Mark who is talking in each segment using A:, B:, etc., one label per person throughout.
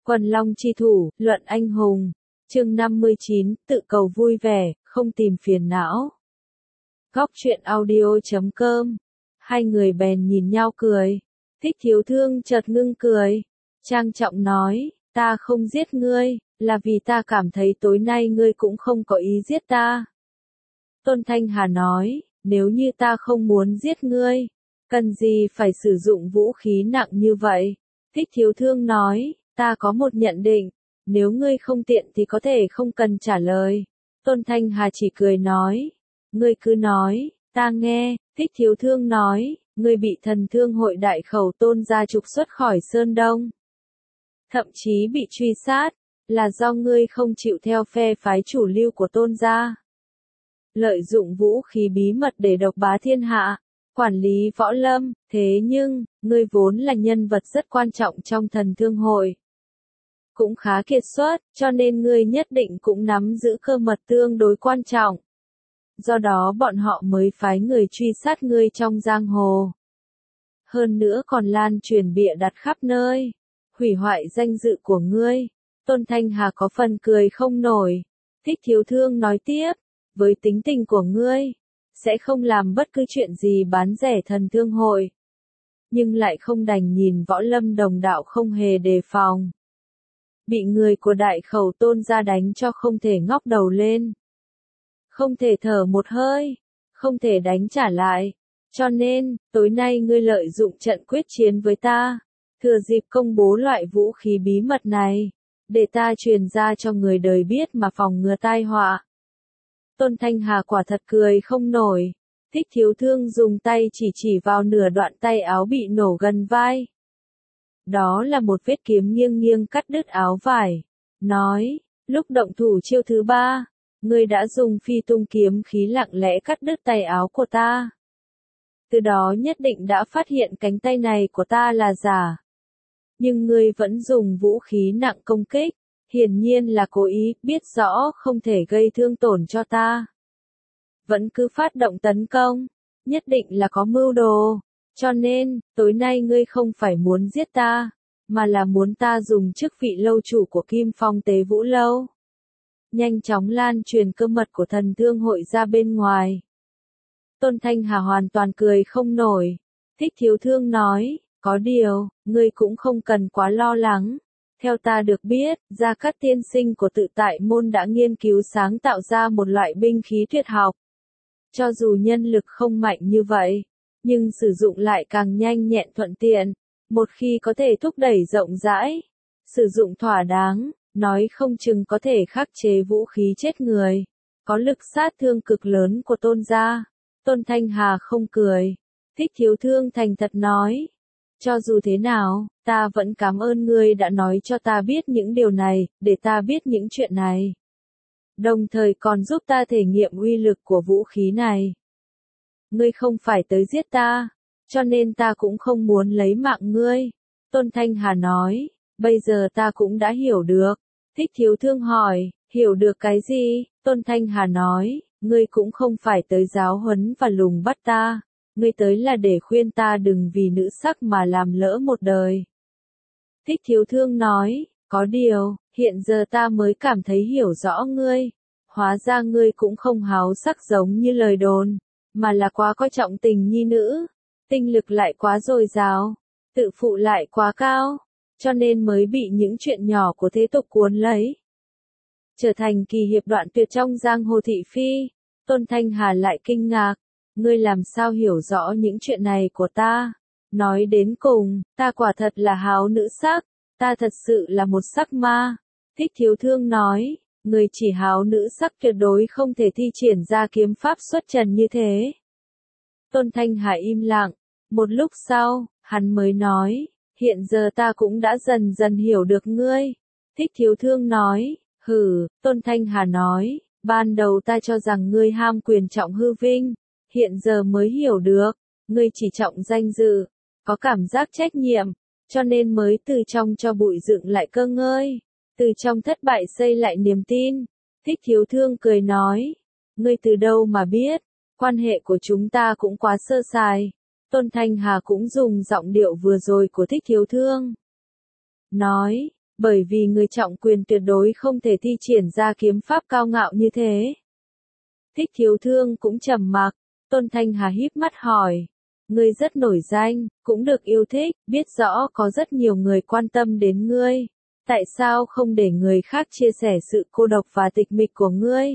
A: Quần long chi thủ, luận anh hùng. Chương 59, tự cầu vui vẻ, không tìm phiền não. Góc truyện audio.com. Hai người bèn nhìn nhau cười. Thích Thiếu Thương chợt ngưng cười, trang trọng nói, ta không giết ngươi, là vì ta cảm thấy tối nay ngươi cũng không có ý giết ta. Tôn Thanh Hà nói, nếu như ta không muốn giết ngươi, cần gì phải sử dụng vũ khí nặng như vậy? Thích Thiếu Thương nói, ta có một nhận định, nếu ngươi không tiện thì có thể không cần trả lời. Tôn Thanh Hà chỉ cười nói, ngươi cứ nói, ta nghe. Thích Thiếu Thương nói, ngươi bị Thần Thương hội đại khẩu Tôn gia trục xuất khỏi Sơn Đông. Thậm chí bị truy sát, là do ngươi không chịu theo phe phái chủ lưu của Tôn gia. Lợi dụng vũ khí bí mật để độc bá thiên hạ, quản lý võ lâm, thế nhưng, ngươi vốn là nhân vật rất quan trọng trong Thần Thương hội. Cũng khá kiệt xuất, cho nên ngươi nhất định cũng nắm giữ cơ mật tương đối quan trọng. Do đó bọn họ mới phái người truy sát ngươi trong giang hồ. Hơn nữa còn lan truyền bịa đặt khắp nơi, hủy hoại danh dự của ngươi. Tôn Thanh Hà có phần cười không nổi. Thích Thiếu Thương nói tiếp, với tính tình của ngươi, sẽ không làm bất cứ chuyện gì bán rẻ Thần Thương hội. Nhưng lại không đành nhìn võ lâm đồng đạo không hề đề phòng. Bị người của đại khẩu Tôn gia đánh cho không thể ngóc đầu lên. Không thể thở một hơi, không thể đánh trả lại. Cho nên, tối nay ngươi lợi dụng trận quyết chiến với ta, thừa dịp công bố loại vũ khí bí mật này, để ta truyền ra cho người đời biết mà phòng ngừa tai họa. Tôn Thanh Hà quả thật cười không nổi. Thích Thiếu Thương dùng tay chỉ vào nửa đoạn tay áo bị nổ gần vai. Đó là một vết kiếm nghiêng nghiêng cắt đứt áo vải. Nói, lúc động thủ chiêu thứ 3, ngươi đã dùng phi tung kiếm khí lặng lẽ cắt đứt tay áo của ta. Từ đó nhất định đã phát hiện cánh tay này của ta là giả. Nhưng ngươi vẫn dùng vũ khí nặng công kích, hiển nhiên là cố ý, biết rõ không thể gây thương tổn cho ta. Vẫn cứ phát động tấn công, nhất định là có mưu đồ. Cho nên, tối nay ngươi không phải muốn giết ta, mà là muốn ta dùng chức vị lâu chủ của Kim Phong Tế Vũ Lâu. Nhanh chóng lan truyền cơ mật của Thần Thương hội ra bên ngoài. Tôn Thanh Hà hoàn toàn cười không nổi. Thích Thiếu Thương nói, có điều, ngươi cũng không cần quá lo lắng. Theo ta được biết, Gia Cát tiên sinh của Tự Tại Môn đã nghiên cứu sáng tạo ra một loại binh khí tuyệt học. Cho dù nhân lực không mạnh như vậy, nhưng sử dụng lại càng nhanh nhẹn thuận tiện. Một khi có thể thúc đẩy rộng rãi, sử dụng thỏa đáng, nói không chừng có thể khắc chế vũ khí chết người, có lực sát thương cực lớn của Tôn gia. Tôn Thanh Hà không cười. Thích Thiếu Thương thành thật nói, cho dù thế nào, ta vẫn cảm ơn ngươi đã nói cho ta biết những điều này, để ta biết những chuyện này. Đồng thời còn giúp ta thể nghiệm uy lực của vũ khí này. Ngươi không phải tới giết ta, cho nên ta cũng không muốn lấy mạng ngươi. Tôn Thanh Hà nói, bây giờ ta cũng đã hiểu được. Thích Thiếu Thương hỏi, hiểu được cái gì? Tôn Thanh Hà nói, ngươi cũng không phải tới giáo huấn và lùng bắt ta. Ngươi tới là để khuyên ta đừng vì nữ sắc mà làm lỡ một đời. Thích Thiếu Thương nói, có điều, hiện giờ ta mới cảm thấy hiểu rõ ngươi. Hóa ra ngươi cũng không háo sắc giống như lời đồn, mà là quá coi trọng tình nhi nữ. Tinh lực lại quá dồi dào, tự phụ lại quá cao, cho nên mới bị những chuyện nhỏ của thế tục cuốn lấy. Trở thành kỳ hiệp đoạn tuyệt trong giang hồ thị phi. Tôn Thanh Hà lại kinh ngạc, ngươi làm sao hiểu rõ những chuyện này của ta? Nói đến cùng, ta quả thật là háo nữ sắc, ta thật sự là một sắc ma. Thích Thiếu Thương nói, ngươi chỉ háo nữ sắc tuyệt đối không thể thi triển ra kiếm pháp xuất trần như thế. Tôn Thanh Hà im lặng, một lúc sau, hắn mới nói, hiện giờ ta cũng đã dần dần hiểu được ngươi. Thích Thiếu Thương nói, hừ. Tôn Thanh Hà nói, ban đầu ta cho rằng ngươi ham quyền trọng hư vinh, hiện giờ mới hiểu được, ngươi chỉ trọng danh dự, có cảm giác trách nhiệm, cho nên mới từ trong cho bụi dựng lại cơ ngơi, từ trong thất bại xây lại niềm tin. Thích Thiếu Thương cười nói, ngươi từ đâu mà biết, quan hệ của chúng ta cũng quá sơ sài. Tôn Thanh Hà cũng dùng giọng điệu vừa rồi của Thích Thiếu Thương. Nói, Bởi vì người trọng quyền tuyệt đối không thể thi triển ra kiếm pháp cao ngạo như thế. Thích Thiếu Thương cũng trầm mặc, Tôn Thanh Hà híp mắt hỏi. Ngươi rất nổi danh, cũng được yêu thích, biết rõ có rất nhiều người quan tâm đến ngươi. Tại sao không để người khác chia sẻ sự cô độc và tịch mịch của ngươi?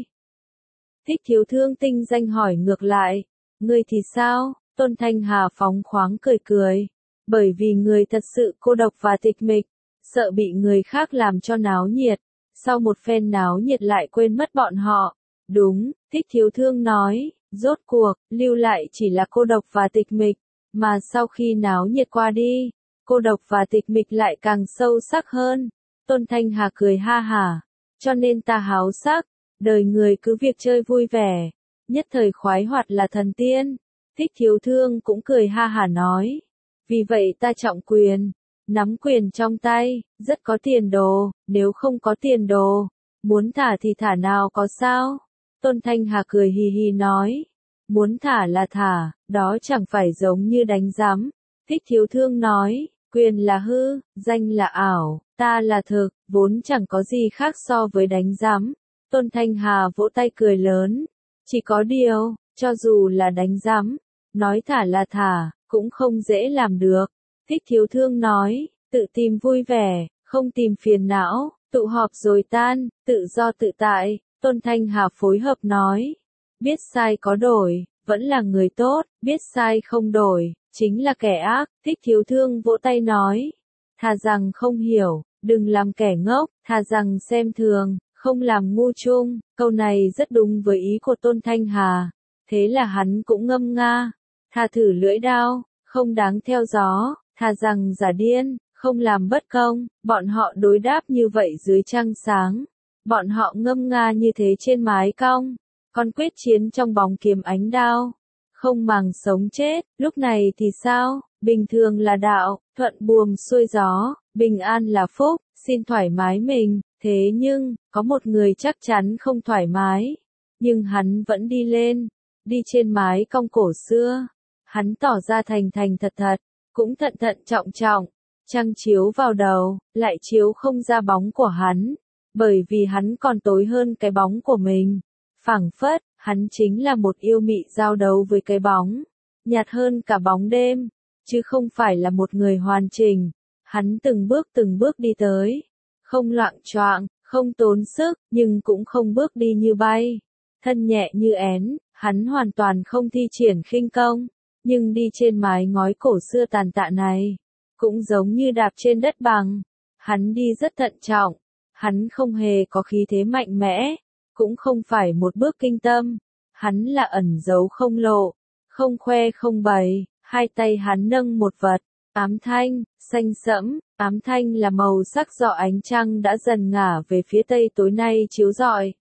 A: Thích Thiếu Thương tinh danh hỏi ngược lại. Ngươi thì sao? Tôn Thanh Hà phóng khoáng cười cười. Bởi vì người thật sự cô độc và tịch mịch, sợ bị người khác làm cho náo nhiệt. Sau một phen náo nhiệt lại quên mất bọn họ. Đúng, Thích Thiếu Thương nói, rốt cuộc, lưu lại chỉ là cô độc và tịch mịch, mà sau khi náo nhiệt qua đi, cô độc và tịch mịch lại càng sâu sắc hơn. Tôn Thanh Hà cười ha hả, cho nên ta háo sắc, đời người cứ việc chơi vui vẻ, nhất thời khoái hoạt là thần tiên. Thích Thiếu Thương cũng cười ha hả nói, vì vậy ta trọng quyền, nắm quyền trong tay, rất có tiền đồ, nếu không có tiền đồ, muốn thả thì thả nào có sao? Tôn Thanh Hà cười hì hì nói, muốn thả là thả, đó chẳng phải giống như đánh giám. Thích Thiếu Thương nói, quyền là hư, danh là ảo, ta là thực, vốn chẳng có gì khác so với đánh giám. Tôn Thanh Hà vỗ tay cười lớn, chỉ có điều, cho dù là đánh giám, nói thả là thả, cũng không dễ làm được. Thích Thiếu Thương nói, tự tìm vui vẻ, không tìm phiền não, tụ họp rồi tan, tự do tự tại. Tôn Thanh Hà phối hợp nói, biết sai có đổi, vẫn là người tốt, biết sai không đổi, chính là kẻ ác. Thích Thiếu Thương vỗ tay nói, thà rằng không hiểu, đừng làm kẻ ngốc, thà rằng xem thường, không làm ngu chung. Câu này rất đúng với ý của Tôn Thanh Hà, thế là hắn cũng ngâm nga, thà thử lưỡi đao, không đáng theo gió, thà rằng giả điên, không làm bất công. Bọn họ đối đáp như vậy dưới trăng sáng. Bọn họ ngâm nga như thế trên mái cong, còn quyết chiến trong bóng kiếm ánh đao, không màng sống chết. Lúc này thì sao? Bình thường là đạo, thuận buồm xuôi gió, bình an là phúc, xin thoải mái mình. Thế nhưng, có một người chắc chắn không thoải mái, nhưng hắn vẫn đi lên, đi trên mái cong cổ xưa. Hắn tỏ ra thành thành thật thật, cũng thận thận trọng trọng. Trăng chiếu vào đầu, lại chiếu không ra bóng của hắn. Bởi vì hắn còn tối hơn cái bóng của mình. Phảng phất, hắn chính là một yêu mị giao đấu với cái bóng. Nhạt hơn cả bóng đêm, chứ không phải là một người hoàn chỉnh. Hắn từng bước đi tới. Không loạng choạng, không tốn sức, nhưng cũng không bước đi như bay. Thân nhẹ như én, hắn hoàn toàn không thi triển khinh công. Nhưng đi trên mái ngói cổ xưa tàn tạ này, cũng giống như đạp trên đất bằng. Hắn đi rất thận trọng. Hắn không hề có khí thế mạnh mẽ, cũng không phải một bước kinh tâm. Hắn là ẩn giấu không lộ, không khoe không bày. Hai tay hắn nâng một vật, ám thanh, xanh sẫm. Ám thanh là màu sắc do ánh trăng đã dần ngả về phía tây tối nay chiếu rọi.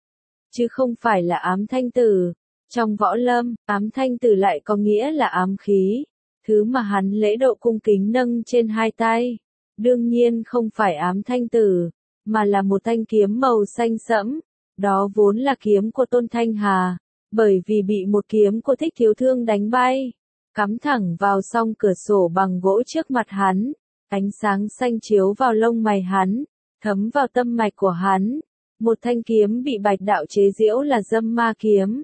A: Chứ không phải là ám thanh tử. Trong võ lâm, ám thanh tử lại có nghĩa là ám khí. Thứ mà hắn lễ độ cung kính nâng trên hai tay. Đương nhiên không phải ám thanh tử, mà là một thanh kiếm màu xanh sẫm. Đó vốn là kiếm của Tôn Thanh Hà, bởi vì bị một kiếm của Thích Thiếu Thương đánh bay, cắm thẳng vào song cửa sổ bằng gỗ trước mặt hắn. Ánh sáng xanh chiếu vào lông mày hắn, thấm vào tâm mạch của hắn. Một thanh kiếm bị Bạch đạo chế giễu là Dâm Ma kiếm.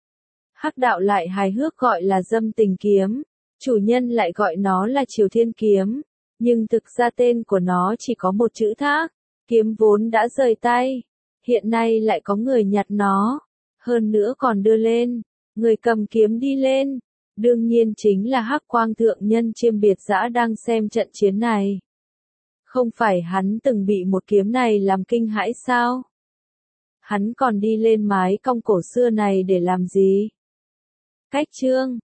A: Hắc đạo lại hài hước gọi là Dâm Tình kiếm, chủ nhân lại gọi nó là Triều Thiên kiếm, nhưng thực ra tên của nó chỉ có một chữ Thác. Kiếm vốn đã rời tay, hiện nay lại có người nhặt nó, hơn nữa còn đưa lên. Người cầm kiếm đi lên, đương nhiên chính là Hắc Quang thượng nhân Chiêm Biệt Dã đang xem trận chiến này. Không phải hắn từng bị một kiếm này làm kinh hãi sao? Hắn còn đi lên mái cong cổ xưa này để làm gì? Cách chương